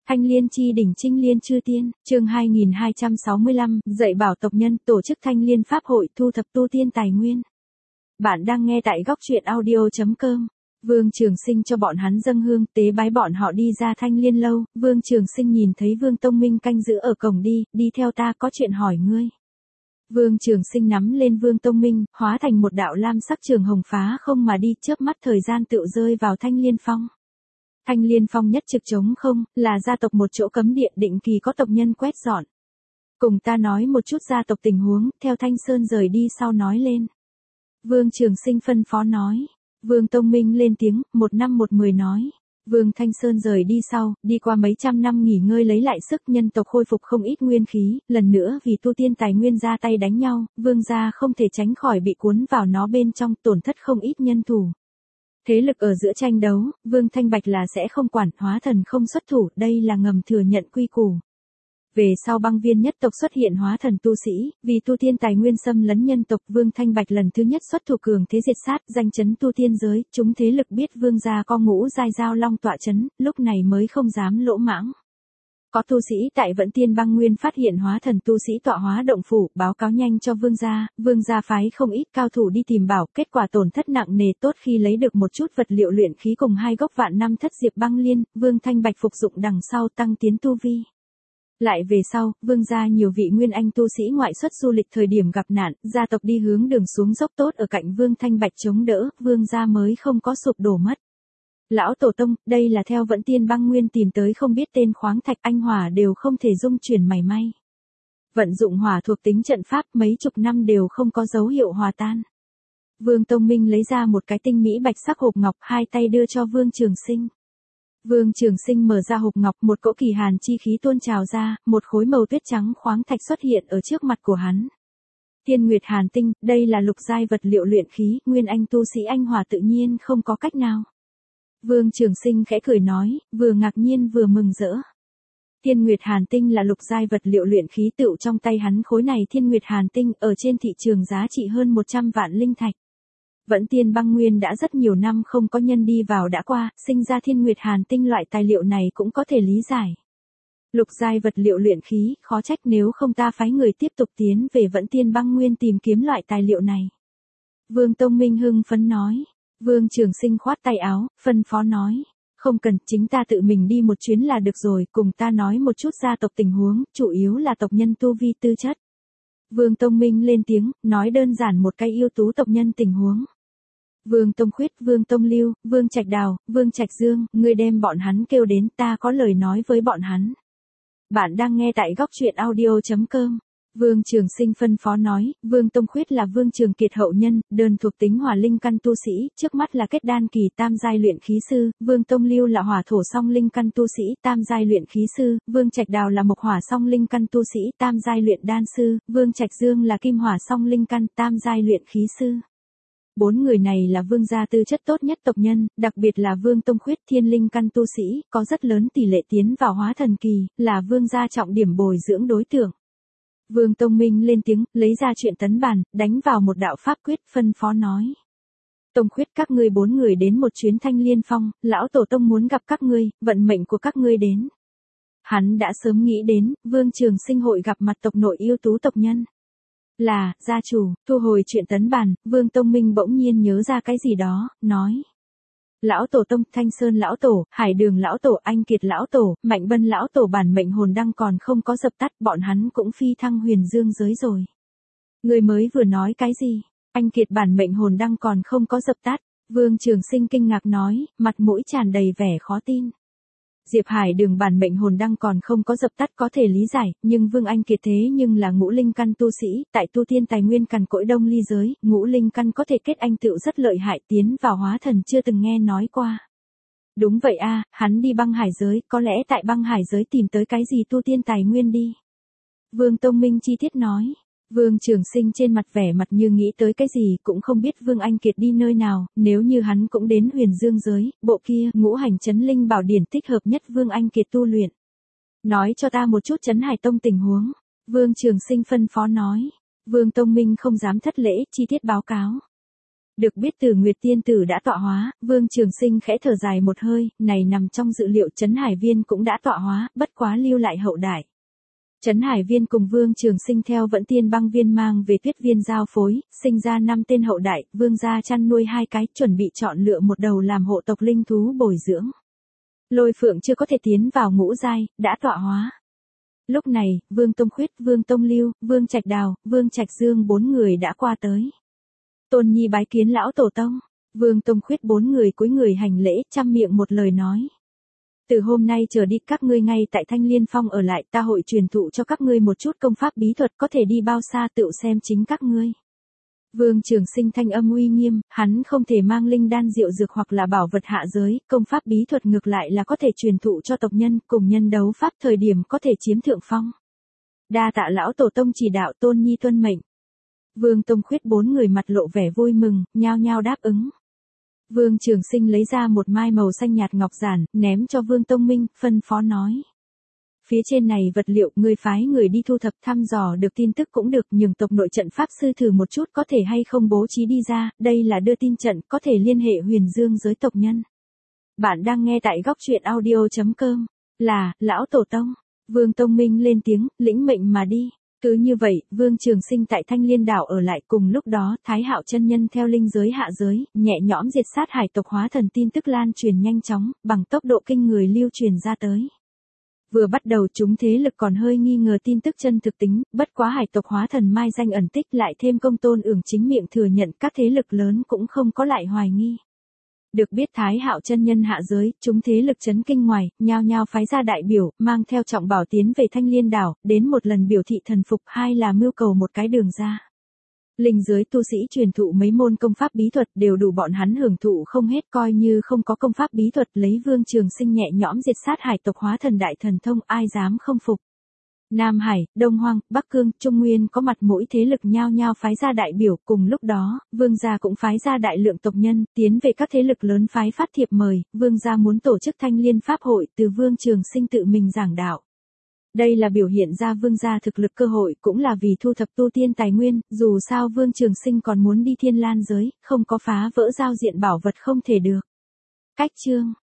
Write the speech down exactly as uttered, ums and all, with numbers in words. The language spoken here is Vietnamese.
Thanh Liên chi đỉnh Trinh Liên chư tiên, chương hai nghìn hai trăm sáu mươi lăm, dạy bảo tộc nhân, tổ chức Thanh Liên Pháp hội thu thập tu tiên tài nguyên. Bạn đang nghe tại góc truyện audio chấm com. Vương Trường Sinh cho bọn hắn dâng hương, tế bái bọn họ đi ra Thanh Liên lâu. Vương Trường Sinh nhìn thấy Vương Tông Minh canh giữ ở cổng, đi, đi theo ta, có chuyện hỏi ngươi. Vương Trường Sinh nắm lên Vương Tông Minh, hóa thành một đạo lam sắc trường hồng phá không mà đi, chớp mắt thời gian tựu rơi vào Thanh Liên Phong. Thanh Liên Phong nhất trực trống không, là gia tộc một chỗ cấm địa, định kỳ có tộc nhân quét dọn. Cùng ta nói một chút gia tộc tình huống, theo Thanh Sơn rời đi sau nói lên. Vương Trường Sinh phân phó nói. Vương Tông Minh lên tiếng, một năm một mười nói. Vương Thanh Sơn rời đi sau, đi qua mấy trăm năm nghỉ ngơi lấy lại sức, nhân tộc khôi phục không ít nguyên khí, lần nữa vì tu tiên tài nguyên ra tay đánh nhau, vương gia không thể tránh khỏi bị cuốn vào nó bên trong, tổn thất không ít nhân thủ. Thế lực ở giữa tranh đấu, Vương Thanh Bạch là sẽ không quản, hóa thần không xuất thủ, đây là ngầm thừa nhận quy củ. Về sau băng viên nhất tộc xuất hiện hóa thần tu sĩ, vì tu tiên tài nguyên xâm lấn nhân tộc, Vương Thanh Bạch lần thứ nhất xuất thủ cường thế diệt sát, danh chấn tu tiên giới, chúng thế lực biết vương gia có ngũ giai giao long tọa chấn, lúc này mới không dám lỗ mãng. Có tu sĩ tại Vận Tiên băng nguyên phát hiện hóa thần tu sĩ tọa hóa động phủ, báo cáo nhanh cho vương gia, vương gia phái không ít cao thủ đi tìm bảo, kết quả tổn thất nặng nề, tốt khi lấy được một chút vật liệu luyện khí cùng hai gốc vạn năm thất diệp băng liên, Vương Thanh Bạch phục dụng đằng sau tăng tiến tu vi. Lại về sau, vương gia nhiều vị nguyên anh tu sĩ ngoại xuất du lịch thời điểm gặp nạn, gia tộc đi hướng đường xuống dốc tốt ở cạnh Vương Thanh Bạch chống đỡ, vương gia mới không có sụp đổ mất. Lão tổ tông, đây là theo Vận Tiên băng nguyên tìm tới không biết tên khoáng thạch, anh hỏa đều không thể dung chuyển mảy may. Vận dụng hỏa thuộc tính trận pháp mấy chục năm đều không có dấu hiệu hòa tan. Vương Tông Minh lấy ra một cái tinh mỹ bạch sắc hộp ngọc, hai tay đưa cho Vương Trường Sinh. Vương Trường Sinh mở ra hộp ngọc, một cỗ kỳ hàn chi khí tuôn trào ra, một khối màu tuyết trắng khoáng thạch xuất hiện ở trước mặt của hắn. Thiên Nguyệt Hàn Tinh, đây là lục giai vật liệu luyện khí, nguyên anh tu sĩ anh hỏa tự nhiên không có cách nào. Vương Trường Sinh khẽ cười nói, vừa ngạc nhiên vừa mừng rỡ. Thiên Nguyệt Hàn Tinh là lục giai vật liệu luyện khí, tựu trong tay hắn khối này Thiên Nguyệt Hàn Tinh ở trên thị trường giá trị hơn một trăm vạn linh thạch. Vận Tiên băng nguyên đã rất nhiều năm không có nhân đi vào đã qua, sinh ra Thiên Nguyệt Hàn Tinh loại tài liệu này cũng có thể lý giải. Lục giai vật liệu luyện khí, khó trách nếu không ta phái người tiếp tục tiến về Vận Tiên băng nguyên tìm kiếm loại tài liệu này. Vương Tông Minh hưng phấn nói. Vương Trường Sinh khoát tay áo, phân phó nói. Không cần, chính ta tự mình đi một chuyến là được rồi, cùng ta nói một chút gia tộc tình huống, chủ yếu là tộc nhân tu vi tư chất. Vương Tông Minh lên tiếng, nói đơn giản một cái ưu tú tộc nhân tình huống. Vương Tông Khuyết, Vương Tông Lưu, Vương Trạch Đào, Vương Trạch Dương, ngươi đem bọn hắn kêu đến, ta có lời nói với bọn hắn. Bạn đang nghe tại góc truyện audio chấm com. Vương Trường Sinh phân phó nói, Vương Tông Khuyết là Vương Trường Kiệt hậu nhân, đơn thuộc tính hỏa linh căn tu sĩ, trước mắt là kết đan kỳ tam giai luyện khí sư, Vương Tông Lưu là hỏa thổ song linh căn tu sĩ, tam giai luyện khí sư, Vương Trạch Đào là mộc hỏa song linh căn tu sĩ, tam giai luyện đan sư, Vương Trạch Dương là kim hỏa song linh căn, tam giai luyện khí sư. Bốn người này là vương gia tư chất tốt nhất tộc nhân, đặc biệt là Vương Tông Khuyết thiên linh căn tu sĩ, có rất lớn tỷ lệ tiến vào hóa thần kỳ, là vương gia trọng điểm bồi dưỡng đối tượng. Vương Tông Minh lên tiếng, lấy ra chuyện tấn bàn, đánh vào một đạo pháp quyết, phân phó nói. Tông Khuyết, các ngươi bốn người đến một chuyến Thanh Liên Phong, lão tổ tông muốn gặp các ngươi, vận mệnh của các ngươi đến. Hắn đã sớm nghĩ đến, Vương Trường Sinh hội gặp mặt tộc nội ưu tú tộc nhân. Là, gia chủ, thu hồi chuyện tấn bàn, Vương Tông Minh bỗng nhiên nhớ ra cái gì đó, nói. Lão tổ tông, Thanh Sơn lão tổ, Hải Đường lão tổ, Anh Kiệt lão tổ, Mạnh Bân lão tổ bản mệnh hồn đăng còn không có dập tắt, bọn hắn cũng phi thăng huyền dương giới rồi. Người mới vừa nói cái gì? Anh Kiệt bản mệnh hồn đăng còn không có dập tắt, Vương Trường Sinh kinh ngạc nói, mặt mũi tràn đầy vẻ khó tin. Diệp Hải Đường bản mệnh hồn đăng còn không có dập tắt có thể lý giải, nhưng Vương Anh Kiệt thế nhưng là ngũ linh căn tu sĩ, tại tu tiên tài nguyên cằn cỗi đông ly giới, ngũ linh căn có thể kết anh tựu rất lợi hại, tiến vào hóa thần chưa từng nghe nói qua. Đúng vậy a, hắn đi băng hải giới, có lẽ tại băng hải giới tìm tới cái gì tu tiên tài nguyên đi. Vương Tông Minh chi tiết nói. Vương Trường Sinh trên mặt vẻ mặt như nghĩ tới cái gì, cũng không biết Vương Anh Kiệt đi nơi nào, nếu như hắn cũng đến huyền dương giới, bộ kia ngũ hành chấn linh bảo điển thích hợp nhất Vương Anh Kiệt tu luyện. Nói cho ta một chút Chấn Hải Tông tình huống. Vương Trường Sinh phân phó nói. Vương Tông Minh không dám thất lễ, chi tiết báo cáo. Được biết Từ Nguyệt tiên tử đã tọa hóa, Vương Trường Sinh khẽ thở dài một hơi, này nằm trong dự liệu. Trấn Hải Viên cũng đã tọa hóa, bất quá lưu lại hậu đại. Trấn Hải Viên cùng Vương Trường Sinh theo Vẫn Tiên Băng Viên mang về Tuyết Viên giao phối, sinh ra năm tên hậu đại, Vương gia chăn nuôi hai cái, chuẩn bị chọn lựa một đầu làm hộ tộc linh thú bồi dưỡng. Lôi Phượng chưa có thể tiến vào ngũ giai, đã tọa hóa. Lúc này, Vương Tông Khuyết, Vương Tông Lưu, Vương Trạch Đào, Vương Trạch Dương bốn người đã qua tới. Tôn Nhi bái kiến lão tổ tông. Vương Tông Khuyết bốn người cúi người hành lễ, chăm miệng một lời nói. Từ hôm nay trở đi các ngươi ngay tại Thanh Liên Phong ở lại, ta hội truyền thụ cho các ngươi một chút công pháp bí thuật, có thể đi bao xa tự xem chính các ngươi. Vương Trường Sinh thanh âm uy nghiêm, hắn không thể mang linh đan diệu dược hoặc là bảo vật hạ giới, công pháp bí thuật ngược lại là có thể truyền thụ cho tộc nhân, cùng nhân đấu pháp thời điểm có thể chiếm thượng phong. Đa tạ lão tổ tông chỉ đạo, Tôn Nhi tuân mệnh. Vương Tông Khuyết bốn người mặt lộ vẻ vui mừng, nhao nhao đáp ứng. Vương Trường Sinh lấy ra một mai màu xanh nhạt ngọc giản, ném cho Vương Tông Minh, phân phó nói. Phía trên này vật liệu, người phái người đi thu thập thăm dò được tin tức cũng được, nhường tộc nội trận pháp sư thử một chút có thể hay không bố trí đi ra, đây là đưa tin trận, có thể liên hệ Huyền Dương giới tộc nhân. Bạn đang nghe tại góc truyện audio chấm com, là, lão tổ tông. Vương Tông Minh lên tiếng, lĩnh mệnh mà đi. Cứ như vậy, Vương Trường Sinh tại Thanh Liên đảo ở lại, cùng lúc đó, Thái Hạo chân nhân theo linh giới hạ giới, nhẹ nhõm diệt sát hải tộc hóa thần, tin tức lan truyền nhanh chóng, bằng tốc độ kinh người lưu truyền ra tới. Vừa bắt đầu chúng thế lực còn hơi nghi ngờ tin tức chân thực tính, bất quá hải tộc hóa thần mai danh ẩn tích lại thêm Công Tôn Ưởng chính miệng thừa nhận, các thế lực lớn cũng không có lại hoài nghi. Được biết Thái Hạo chân nhân hạ giới, chúng thế lực chấn kinh ngoài, nhao nhao phái ra đại biểu, mang theo trọng bảo tiến về Thanh Liên đảo, đến một lần biểu thị thần phục, hai là mưu cầu một cái đường ra. Linh giới tu sĩ truyền thụ mấy môn công pháp bí thuật đều đủ bọn hắn hưởng thụ không hết, coi như không có công pháp bí thuật, lấy Vương Trường Sinh nhẹ nhõm diệt sát hải tộc hóa thần đại thần thông, ai dám không phục. Nam Hải, Đông Hoang, Bắc Cương, Trung Nguyên có mặt mỗi thế lực nhao nhao phái ra đại biểu, cùng lúc đó, Vương gia cũng phái ra đại lượng tộc nhân, tiến về các thế lực lớn phái phát thiệp mời, Vương gia muốn tổ chức Thanh Liên Pháp hội, từ Vương Trường Sinh tự mình giảng đạo. Đây là biểu hiện ra Vương gia thực lực, cơ hội cũng là vì thu thập tu tiên tài nguyên, dù sao Vương Trường Sinh còn muốn đi Thiên Lan giới, không có phá vỡ giao diện bảo vật không thể được. Cách chương